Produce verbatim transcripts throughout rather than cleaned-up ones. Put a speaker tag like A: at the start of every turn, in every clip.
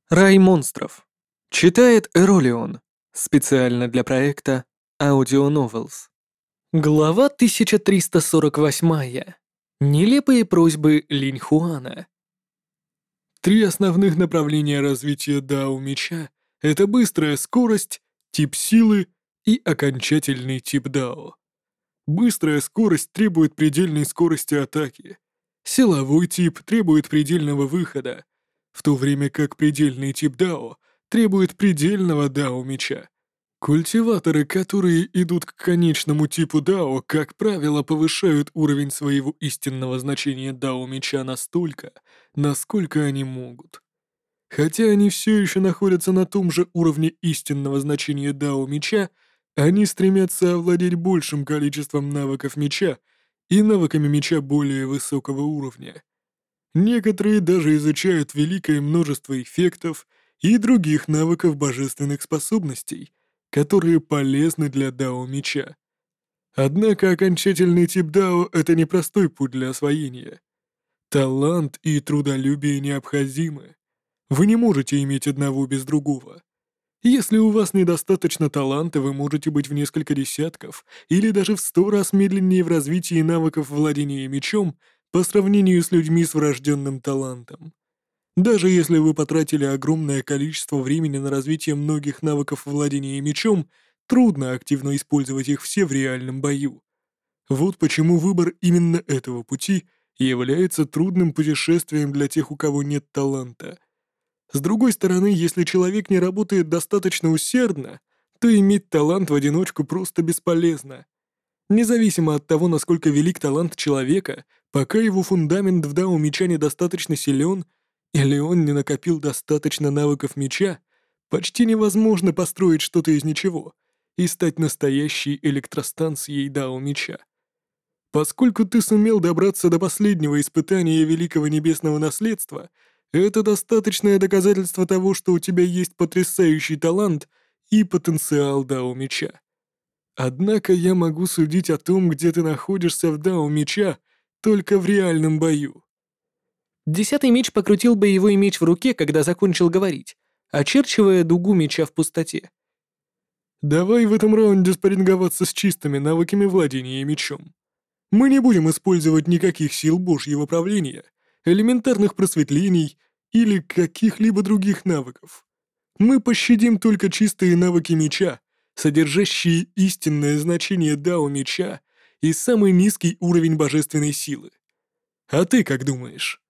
A: Рай монстров. Читает Эролион. Специально для проекта Audio Novels. Глава тысяча триста сорок восемь. Нелепые просьбы Линь Хуана. Три основных направления развития Дао Меча — это быстрая скорость, тип силы и окончательный тип Дао. Быстрая скорость требует предельной скорости атаки. Силовой тип требует предельного выхода, в то время как предельный тип Дао требует предельного Дао меча. Культиваторы, которые идут к конечному типу Дао, как правило, повышают уровень своего истинного значения Дао меча настолько, насколько они могут. Хотя они все еще находятся на том же уровне истинного значения Дао меча, они стремятся овладеть большим количеством навыков меча и навыками меча более высокого уровня. Некоторые даже изучают великое множество эффектов и других навыков божественных способностей, которые полезны для Дао меча. Однако окончательный тип Дао — это непростой путь для освоения. Талант и трудолюбие необходимы. Вы не можете иметь одного без другого. Если у вас недостаточно таланта, вы можете быть в несколько десятков или даже в сто раз медленнее в развитии навыков владения мечом по сравнению с людьми с врожденным талантом. Даже если вы потратили огромное количество времени на развитие многих навыков владения мечом, трудно активно использовать их все в реальном бою. Вот почему выбор именно этого пути является трудным путешествием для тех, у кого нет таланта. С другой стороны, если человек не работает достаточно усердно, то иметь талант в одиночку просто бесполезно. Независимо от того, насколько велик талант человека, пока его фундамент в Дао меча недостаточно силен, или он не накопил достаточно навыков меча, почти невозможно построить что-то из ничего и стать настоящей электростанцией Дао меча. Поскольку ты сумел добраться до последнего испытания великого небесного наследства, это достаточное доказательство того, что у тебя есть потрясающий талант и потенциал Дао меча. Однако я могу судить о том, где ты находишься в Дао меча, только в реальном бою. Десятый меч покрутил боевой меч в руке, когда закончил говорить, очерчивая дугу меча в пустоте. Давай в этом раунде спарринговаться с чистыми навыками владения мечом. Мы не будем использовать никаких сил Божьего правления, элементарных просветлений или каких-либо других навыков. Мы пощадим только чистые навыки меча, содержащие истинное значение Дао меча и самый низкий уровень божественной силы. А ты как думаешь?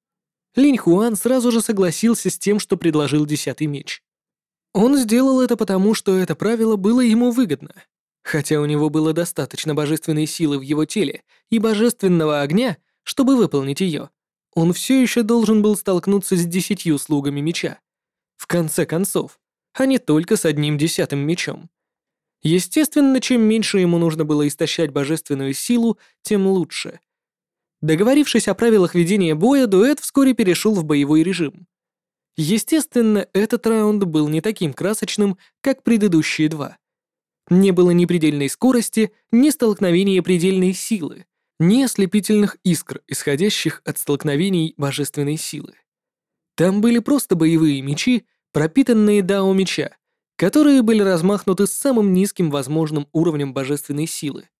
A: Линь Хуан сразу же согласился с тем, что предложил десятый меч. Он сделал это потому, что это правило было ему выгодно. Хотя у него было достаточно божественной силы в его теле и божественного огня, чтобы выполнить ее, он все еще должен был столкнуться с десятью слугами меча. В конце концов, а не только с одним десятым мечом. Естественно, чем меньше ему нужно было истощать божественную силу, тем лучше. Договорившись о правилах ведения боя, дуэт вскоре перешел в боевой режим. Естественно, этот раунд был не таким красочным, как предыдущие два. Не было ни предельной скорости, ни столкновения предельной силы, ни ослепительных искр, исходящих от столкновений божественной силы. Там были просто боевые мечи, пропитанные Дао меча, которые были размахнуты с самым низким возможным уровнем божественной силы.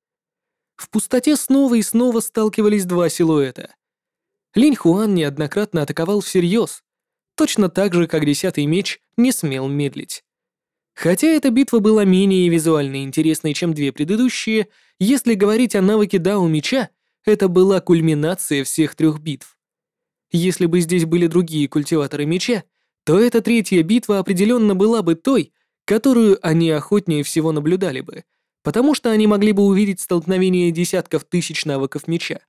A: В пустоте снова и снова сталкивались два силуэта. Линь Хуан неоднократно атаковал всерьез, точно так же, как десятый меч не смел медлить. Хотя эта битва была менее визуально интересной, чем две предыдущие, если говорить о навыке Дао меча, это была кульминация всех трех битв. Если бы здесь были другие культиваторы меча, то эта третья битва определенно была бы той, которую они охотнее всего наблюдали бы, потому что они могли бы увидеть столкновение десятков тысяч навыков меча.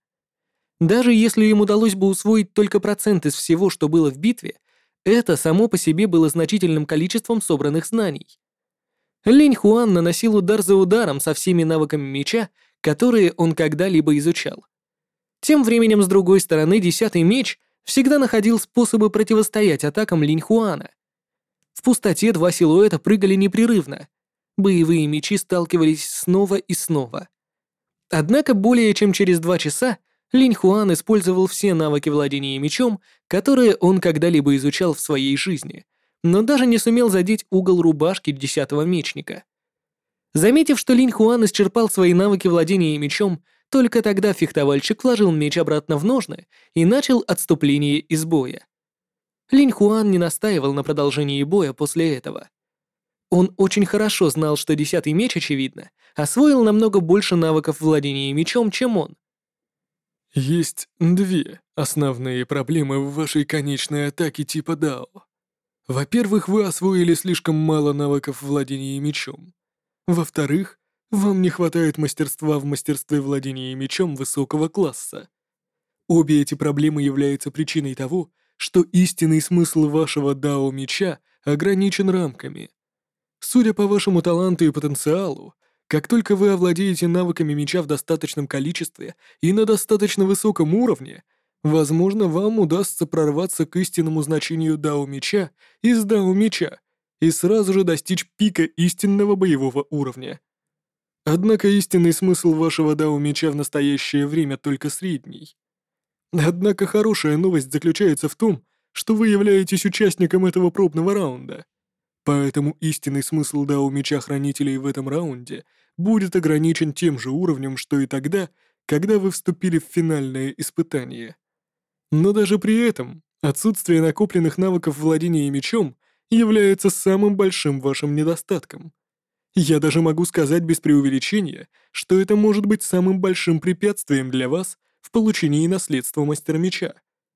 A: Даже если им удалось бы усвоить только процент из всего, что было в битве, это само по себе было значительным количеством собранных знаний. Линь Хуан наносил удар за ударом со всеми навыками меча, которые он когда-либо изучал. Тем временем, с другой стороны, десятый меч всегда находил способы противостоять атакам Линь Хуана. В пустоте два силуэта прыгали непрерывно. Боевые мечи сталкивались снова и снова. Однако более чем через два часа Линь Хуан использовал все навыки владения мечом, которые он когда-либо изучал в своей жизни, но даже не сумел задеть угол рубашки десятого мечника. Заметив, что Линь Хуан исчерпал свои навыки владения мечом, только тогда фехтовальщик вложил меч обратно в ножны и начал отступление из боя. Линь Хуан не настаивал на продолжении боя после этого. Он очень хорошо знал, что десятый меч, очевидно, освоил намного больше навыков владения мечом, чем он.
B: Есть две основные проблемы в вашей конечной атаке типа Дао. Во-первых, вы освоили слишком мало навыков владения мечом. Во-вторых, вам не хватает мастерства в мастерстве владения мечом высокого класса. Обе эти проблемы являются причиной того, что истинный смысл вашего Дао меча ограничен рамками. Судя по вашему таланту и потенциалу, как только вы овладеете навыками меча в достаточном количестве и на достаточно высоком уровне, возможно, вам удастся прорваться к истинному значению Дао меча из Дао меча и сразу же достичь пика истинного боевого уровня. Однако истинный смысл вашего Дао меча в настоящее время только средний. Однако хорошая новость заключается в том, что вы являетесь участником этого пробного раунда. Поэтому истинный смысл Дао Меча Хранителей в этом раунде будет ограничен тем же уровнем, что и тогда, когда вы вступили в финальное испытание. Но даже при этом отсутствие накопленных навыков владения мечом является самым большим вашим недостатком. Я даже могу сказать без преувеличения, что это может быть самым большим препятствием для вас в получении наследства Мастера Меча.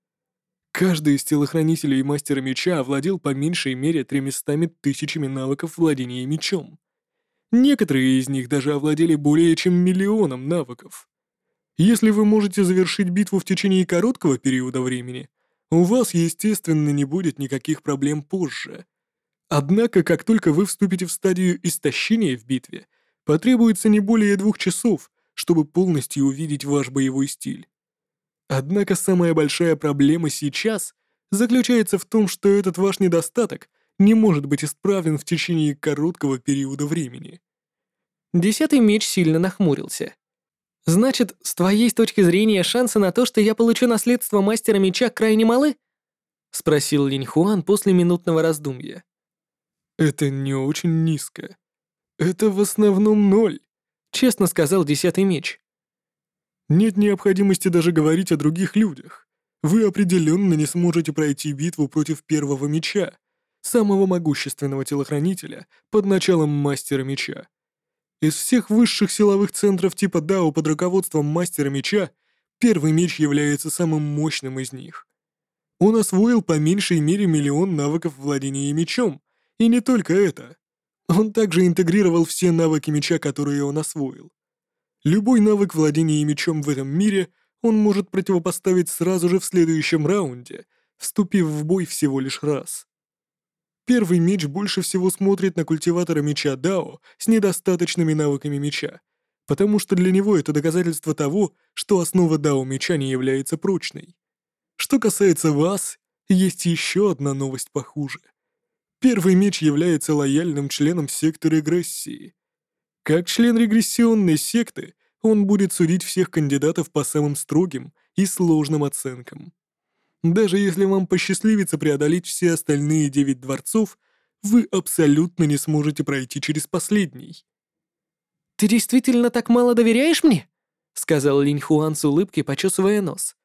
B: Каждый из телохранителей Мастера Меча овладел по меньшей мере тремястами тысячами навыков владения мечом. Некоторые из них даже овладели более чем миллионом навыков. Если вы можете завершить битву в течение короткого периода времени, у вас, естественно, не будет никаких проблем позже. Однако, как только вы вступите в стадию истощения в битве, потребуется не более двух часов, чтобы полностью увидеть ваш боевой стиль. Однако самая большая проблема сейчас заключается в том, что этот ваш недостаток не может быть исправлен в течение короткого периода времени.
A: Десятый меч сильно нахмурился. «Значит, с твоей точки зрения шансы на то, что я получу наследство Мастера Меча, крайне малы?» — спросил Линь Хуан после минутного раздумья.
B: «Это не очень низко. Это в основном ноль», —
A: честно сказал Десятый меч.
B: «Нет необходимости даже говорить о других людях. Вы определенно не сможете пройти битву против Первого Меча, самого могущественного телохранителя под началом Мастера Меча. Из всех высших силовых центров типа Дао под руководством Мастера Меча, Первый Меч является самым мощным из них. Он освоил по меньшей мере миллион навыков владения мечом, и не только это. Он также интегрировал все навыки меча, которые он освоил. Любой навык владения мечом в этом мире он может противопоставить сразу же в следующем раунде, вступив в бой всего лишь раз. Первый меч больше всего смотрит на культиватора меча Дао с недостаточными навыками меча, потому что для него это доказательство того, что основа Дао меча не является прочной. Что касается вас, есть еще одна новость похуже. Первый меч является лояльным членом секты регрессии. Как член регрессионной секты, он будет судить всех кандидатов по самым строгим и сложным оценкам. Даже если вам посчастливится преодолеть все остальные девять дворцов, вы абсолютно не сможете пройти через последний.
A: «Ты действительно так мало доверяешь мне?» — сказал Линь Хуан с улыбкой, почесывая нос.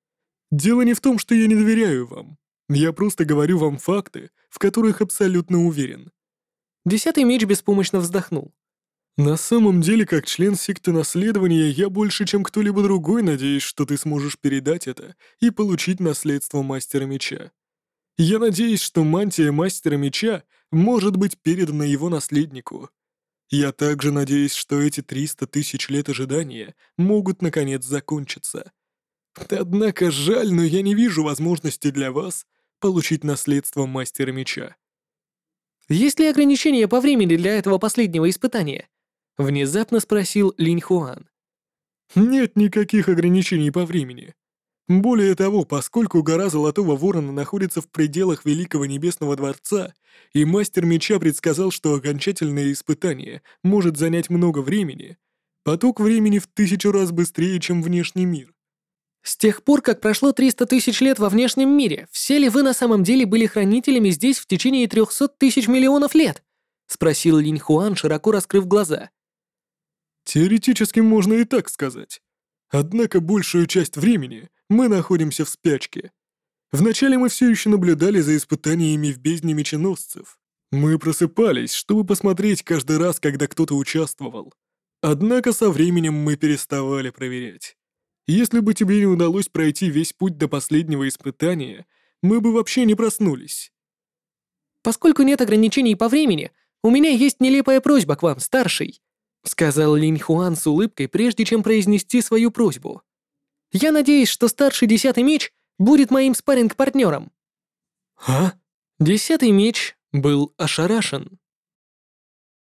B: «Дело не в том, что я не доверяю вам. Я просто говорю вам факты, в которых абсолютно уверен».
A: Десятый меч беспомощно вздохнул.
B: «На самом деле, как член секты наследования, я больше, чем кто-либо другой, надеюсь, что ты сможешь передать это и получить наследство Мастера Меча. Я надеюсь, что мантия Мастера Меча может быть передана его наследнику. Я также надеюсь, что эти триста тысяч лет ожидания могут наконец закончиться. Однако жаль, но я не вижу возможности для вас получить наследство Мастера Меча».
A: «Есть ли ограничения по времени для этого последнего испытания?» — внезапно спросил Линь Хуан.
B: «Нет никаких ограничений по времени. Более того, поскольку гора Золотого Ворона находится в пределах Великого Небесного Дворца, и Мастер Меча предсказал, что окончательное испытание может занять много времени, поток времени в тысячу раз быстрее, чем внешний мир».
A: С тех пор, как прошло триста тысяч лет во внешнем мире, все ли вы на самом деле были хранителями здесь в течение трехсот тысяч миллионов лет? Спросил Линь Хуан, широко раскрыв глаза.
B: Теоретически можно и так сказать. Однако большую часть времени мы находимся в спячке. Вначале мы все еще наблюдали за испытаниями в бездне меченосцев. Мы просыпались, чтобы посмотреть каждый раз, когда кто-то участвовал. Однако со временем мы переставали проверять. Если бы тебе не удалось пройти весь путь до последнего испытания, мы бы вообще не проснулись.
A: Поскольку нет ограничений по времени, у меня есть нелепая просьба к вам, старший, сказал Линь Хуан с улыбкой, прежде чем произнести свою просьбу. Я надеюсь, что старший десятый меч будет моим спарринг-партнером.
B: А?
A: Десятый меч был ошарашен.